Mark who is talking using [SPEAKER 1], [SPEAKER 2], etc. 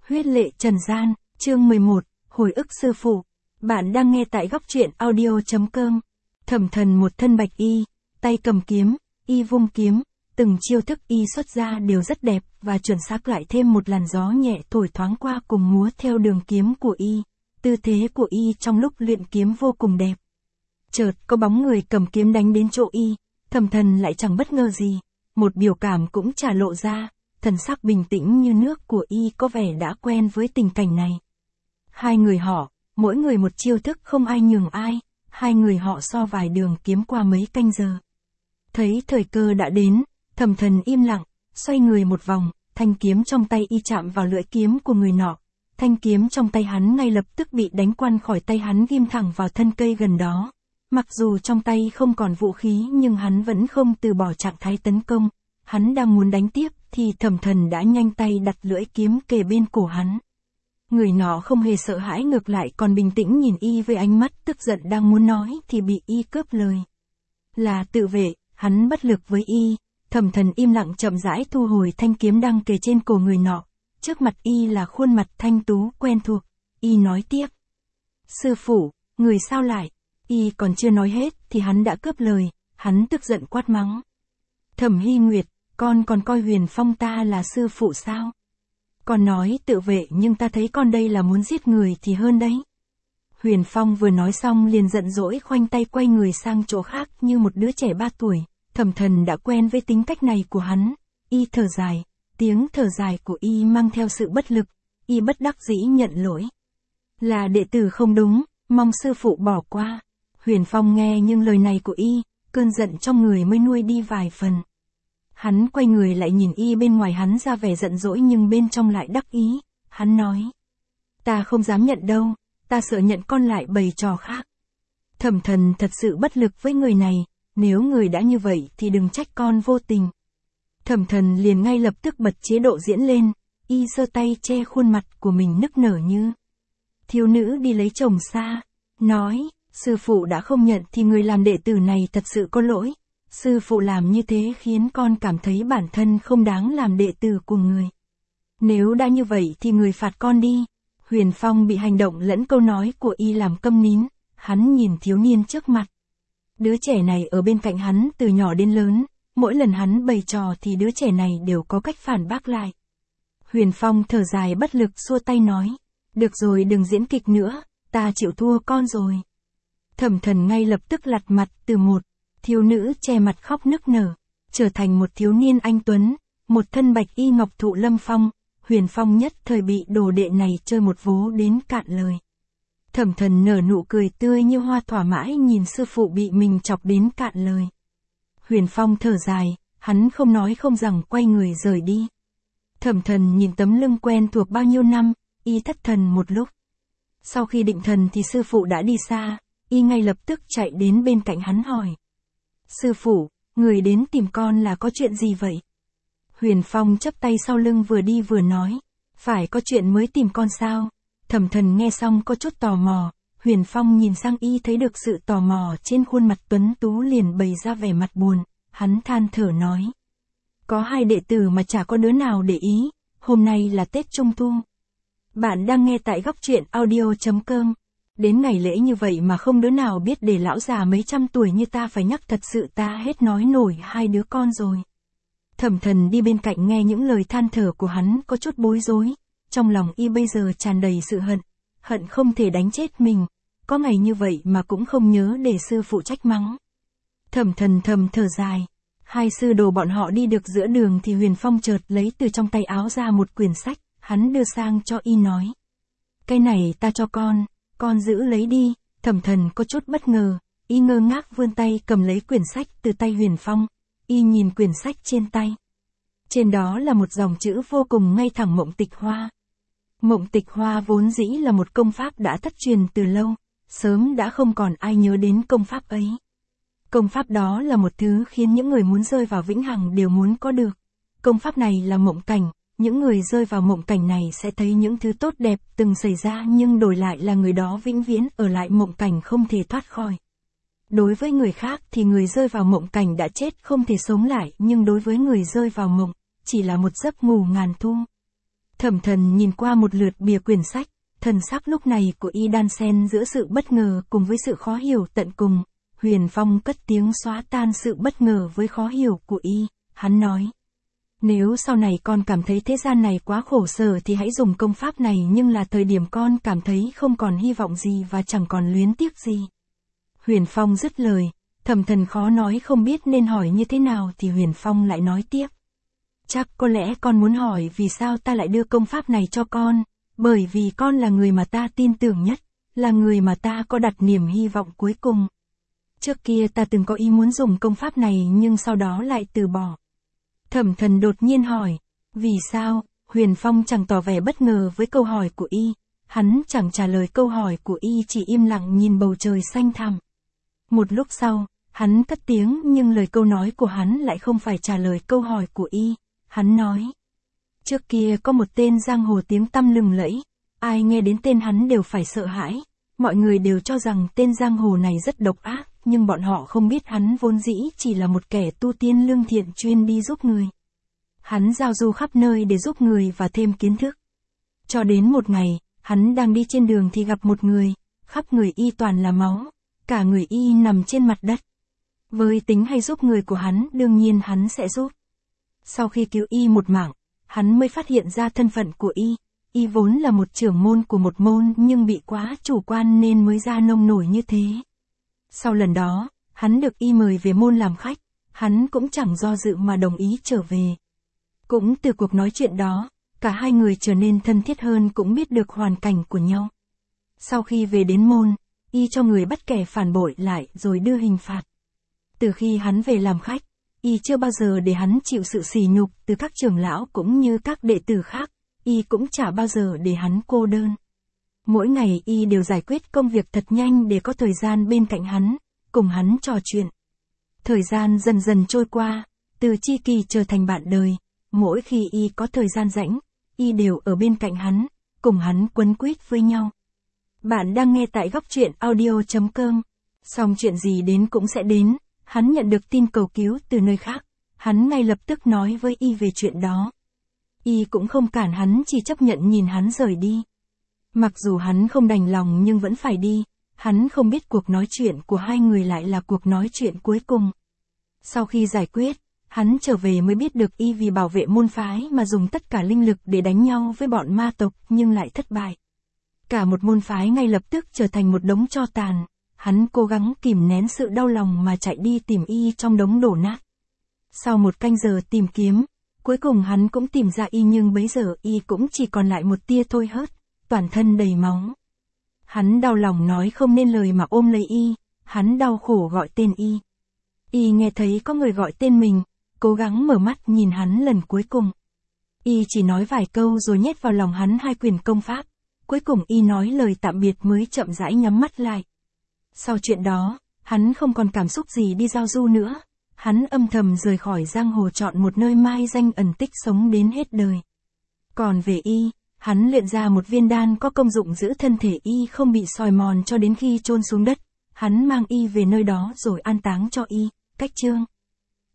[SPEAKER 1] Huyết lệ trần gian, chương 11, hồi ức sư phụ. Bạn đang nghe tại góc truyện audio.com. Thẩm Thần một thân bạch y, tay cầm kiếm, y vung kiếm, từng chiêu thức y xuất ra đều rất đẹp và chuẩn xác, lại thêm một làn gió nhẹ thổi thoáng qua cùng múa theo đường kiếm của y. Tư thế của y trong lúc luyện kiếm vô cùng đẹp. Chợt có bóng người cầm kiếm đánh đến chỗ y, Thẩm Thần lại chẳng bất ngờ gì, một biểu cảm cũng chả lộ ra, thần sắc bình tĩnh như nước của y có vẻ đã quen với tình cảnh này. Hai người họ, mỗi người một chiêu thức không ai nhường ai, hai người họ so vài đường kiếm qua mấy canh giờ. Thấy thời cơ đã đến, Thẩm Thần im lặng, xoay người một vòng, thanh kiếm trong tay y chạm vào lưỡi kiếm của người nọ. Thanh kiếm trong tay hắn ngay lập tức bị đánh quăn khỏi tay hắn, ghim thẳng vào thân cây gần đó. Mặc dù trong tay không còn vũ khí nhưng hắn vẫn không từ bỏ trạng thái tấn công. Hắn đang muốn đánh tiếp thì Thẩm Thần đã nhanh tay đặt lưỡi kiếm kề bên cổ hắn. Người nọ không hề sợ hãi, ngược lại còn bình tĩnh nhìn y với ánh mắt tức giận, đang muốn nói thì bị y cướp lời. Là tự vệ, hắn bất lực với y. Thẩm Thần im lặng chậm rãi thu hồi thanh kiếm đang kề trên cổ người nọ. Trước mặt y là khuôn mặt thanh tú quen thuộc. Y nói tiếp: "Sư phụ, người sao lại?" Y còn chưa nói hết thì hắn đã cướp lời. Hắn tức giận quát mắng: "Thẩm Hy Nguyệt, con còn coi Huyền Phong ta là sư phụ sao? Con nói tự vệ nhưng ta thấy con đây là muốn giết người thì hơn đấy." Huyền Phong vừa nói xong liền giận dỗi khoanh tay quay người sang chỗ khác như một đứa trẻ 3 tuổi. Thẩm Thần đã quen với tính cách này của hắn. Y thở dài, tiếng thở dài của y mang theo sự bất lực. Y bất đắc dĩ nhận lỗi: "Là đệ tử không đúng, mong sư phụ bỏ qua." Huyền Phong nghe những lời này của y, cơn giận trong người mới nuôi đi vài phần. Hắn quay người lại nhìn y, bên ngoài hắn ra vẻ giận dỗi nhưng bên trong lại đắc ý. Hắn nói: "Ta không dám nhận đâu, ta sợ nhận con lại bày trò khác." Thẩm Thần thật sự bất lực với người này, nếu người đã như vậy thì đừng trách con vô tình. Thẩm Thần liền ngay lập tức bật chế độ diễn lên, y giơ tay che khuôn mặt của mình nức nở như thiếu nữ đi lấy chồng xa, nói: "Sư phụ đã không nhận thì người làm đệ tử này thật sự có lỗi. Sư phụ làm như thế khiến con cảm thấy bản thân không đáng làm đệ tử của người. Nếu đã như vậy thì người phạt con đi." Huyền Phong bị hành động lẫn câu nói của y làm câm nín, hắn nhìn thiếu niên trước mặt. Đứa trẻ này ở bên cạnh hắn từ nhỏ đến lớn, mỗi lần hắn bày trò thì đứa trẻ này đều có cách phản bác lại. Huyền Phong thở dài bất lực xua tay nói: "Được rồi, đừng diễn kịch nữa, ta chịu thua con rồi." Thẩm Thần ngay lập tức lặt mặt từ một thiếu nữ che mặt khóc nức nở, trở thành một thiếu niên anh tuấn, một thân bạch y ngọc thụ lâm phong. Huyền Phong nhất thời bị đồ đệ này chơi một vố đến cạn lời. Thẩm Thần nở nụ cười tươi như hoa, thỏa mãn nhìn sư phụ bị mình chọc đến cạn lời. Huyền Phong thở dài, hắn không nói không rằng quay người rời đi. Thẩm Thần nhìn tấm lưng quen thuộc bao nhiêu năm, y thất thần một lúc. Sau khi định thần thì sư phụ đã đi xa, y ngay lập tức chạy đến bên cạnh hắn hỏi: "Sư phụ, người đến tìm con là có chuyện gì vậy?" Huyền Phong chắp tay sau lưng vừa đi vừa nói: "Phải có chuyện mới tìm con sao?" Thẩm Thần nghe xong có chút tò mò. Huyền Phong nhìn sang y, thấy được sự tò mò trên khuôn mặt tuấn tú liền bày ra vẻ mặt buồn. Hắn than thở nói: "Có 2 đệ tử mà chả có đứa nào để ý. Hôm nay là Tết Trung Thu." Bạn đang nghe tại góc truyện audio.com. Đến ngày lễ như vậy mà không đứa nào biết, để lão già mấy trăm tuổi như ta phải nhắc, thật sự ta hết nói nổi 2 đứa con rồi. Thẩm Thần đi bên cạnh nghe những lời than thở của hắn có chút bối rối. Trong lòng y bây giờ tràn đầy sự hận không thể đánh chết mình. Có ngày như vậy mà cũng không nhớ để sư phụ trách mắng. Thẩm Thần thầm thở dài. 2 sư đồ bọn họ đi được giữa đường thì Huyền Phong chợt lấy từ trong tay áo ra một quyển sách, hắn đưa sang cho y nói: "Cái này ta cho con giữ lấy đi." Thẩm Thần có chút bất ngờ, y ngơ ngác vươn tay cầm lấy quyển sách từ tay Huyền Phong. Y nhìn quyển sách trên tay. Trên đó là một dòng chữ vô cùng ngay thẳng: Mộng Tịch Hoa. Mộng Tịch Hoa vốn dĩ là một công pháp đã thất truyền từ lâu, sớm đã không còn ai nhớ đến công pháp ấy. Công pháp đó là một thứ khiến những người muốn rơi vào vĩnh hằng đều muốn có được. Công pháp này là mộng cảnh, những người rơi vào mộng cảnh này sẽ thấy những thứ tốt đẹp từng xảy ra, nhưng đổi lại là người đó vĩnh viễn ở lại mộng cảnh không thể thoát khỏi. Đối với người khác thì người rơi vào mộng cảnh đã chết không thể sống lại, nhưng đối với người rơi vào mộng, chỉ là một giấc ngủ ngàn thu. Thẩm Thần nhìn qua một lượt bìa quyển sách, thần sắc lúc này của y đan xen giữa sự bất ngờ cùng với sự khó hiểu tận cùng. Huyền Phong cất tiếng xóa tan sự bất ngờ với khó hiểu của y, hắn nói. Nếu sau này con cảm thấy thế gian này quá khổ sở thì hãy dùng công pháp này, nhưng là thời điểm con cảm thấy không còn hy vọng gì và chẳng còn luyến tiếc gì. Huyền Phong dứt lời, Thẩm Thần khó nói không biết nên hỏi như thế nào thì Huyền Phong lại nói tiếp. Chắc có lẽ con muốn hỏi vì sao ta lại đưa công pháp này cho con, bởi vì con là người mà ta tin tưởng nhất, là người mà ta có đặt niềm hy vọng cuối cùng. Trước kia ta từng có ý muốn dùng công pháp này nhưng sau đó lại từ bỏ. Thẩm Thần đột nhiên hỏi, vì sao? Huyền Phong chẳng tỏ vẻ bất ngờ với câu hỏi của y, hắn chẳng trả lời câu hỏi của y, chỉ im lặng nhìn bầu trời xanh thẳm. Một lúc sau, hắn cất tiếng nhưng lời câu nói của hắn lại không phải trả lời câu hỏi của y, hắn nói. Trước kia có một tên giang hồ tiếng tăm lừng lẫy, ai nghe đến tên hắn đều phải sợ hãi, mọi người đều cho rằng tên giang hồ này rất độc ác, nhưng bọn họ không biết hắn vốn dĩ chỉ là một kẻ tu tiên lương thiện chuyên đi giúp người. Hắn giao du khắp nơi để giúp người và thêm kiến thức. Cho đến một ngày, hắn đang đi trên đường thì gặp một người, khắp người y toàn là máu, cả người y nằm trên mặt đất. Với tính hay giúp người của hắn, đương nhiên hắn sẽ giúp. Sau khi cứu y một mạng, hắn mới phát hiện ra thân phận của y. Y vốn là một trưởng môn của một môn nhưng bị quá chủ quan nên mới ra nông nổi như thế. Sau lần đó, hắn được y mời về môn làm khách, hắn cũng chẳng do dự mà đồng ý trở về. Cũng từ cuộc nói chuyện đó, cả hai người trở nên thân thiết hơn, cũng biết được hoàn cảnh của nhau. Sau khi về đến môn, y cho người bắt kẻ phản bội lại rồi đưa hình phạt. Từ khi hắn về làm khách, y chưa bao giờ để hắn chịu sự sỉ nhục từ các trưởng lão cũng như các đệ tử khác, y cũng chả bao giờ để hắn cô đơn. Mỗi ngày y đều giải quyết công việc thật nhanh để có thời gian bên cạnh hắn, cùng hắn trò chuyện. Thời gian dần dần trôi qua, từ tri kỷ trở thành bạn đời, mỗi khi y có thời gian rảnh, y đều ở bên cạnh hắn, cùng hắn quấn quýt với nhau. Bạn đang nghe tại Góc Truyện Audio.com. Xong chuyện gì đến cũng sẽ đến, hắn nhận được tin cầu cứu từ nơi khác, hắn ngay lập tức nói với y về chuyện đó. Y cũng không cản hắn, chỉ chấp nhận nhìn hắn rời đi. Mặc dù hắn không đành lòng nhưng vẫn phải đi, hắn không biết cuộc nói chuyện của hai người lại là cuộc nói chuyện cuối cùng. Sau khi giải quyết, hắn trở về mới biết được y vì bảo vệ môn phái mà dùng tất cả linh lực để đánh nhau với bọn ma tộc nhưng lại thất bại. Cả một môn phái ngay lập tức trở thành một đống tro tàn, hắn cố gắng kìm nén sự đau lòng mà chạy đi tìm y trong đống đổ nát. Sau một canh giờ tìm kiếm, cuối cùng hắn cũng tìm ra y, nhưng bấy giờ y cũng chỉ còn lại một tia thôi hớt, toàn thân đầy máu. Hắn đau lòng nói không nên lời mà ôm lấy y, hắn đau khổ gọi tên y. Y nghe thấy có người gọi tên mình, cố gắng mở mắt nhìn hắn lần cuối cùng. Y chỉ nói vài câu rồi nhét vào lòng hắn hai quyển công pháp, cuối cùng y nói lời tạm biệt mới chậm rãi nhắm mắt lại. Sau chuyện đó, hắn không còn cảm xúc gì đi giao du nữa, hắn âm thầm rời khỏi giang hồ, chọn một nơi mai danh ẩn tích sống đến hết đời. Còn về y, hắn luyện ra một viên đan có công dụng giữ thân thể y không bị soi mòn cho đến khi chôn xuống đất, hắn mang y về nơi đó rồi an táng cho y. Cách chương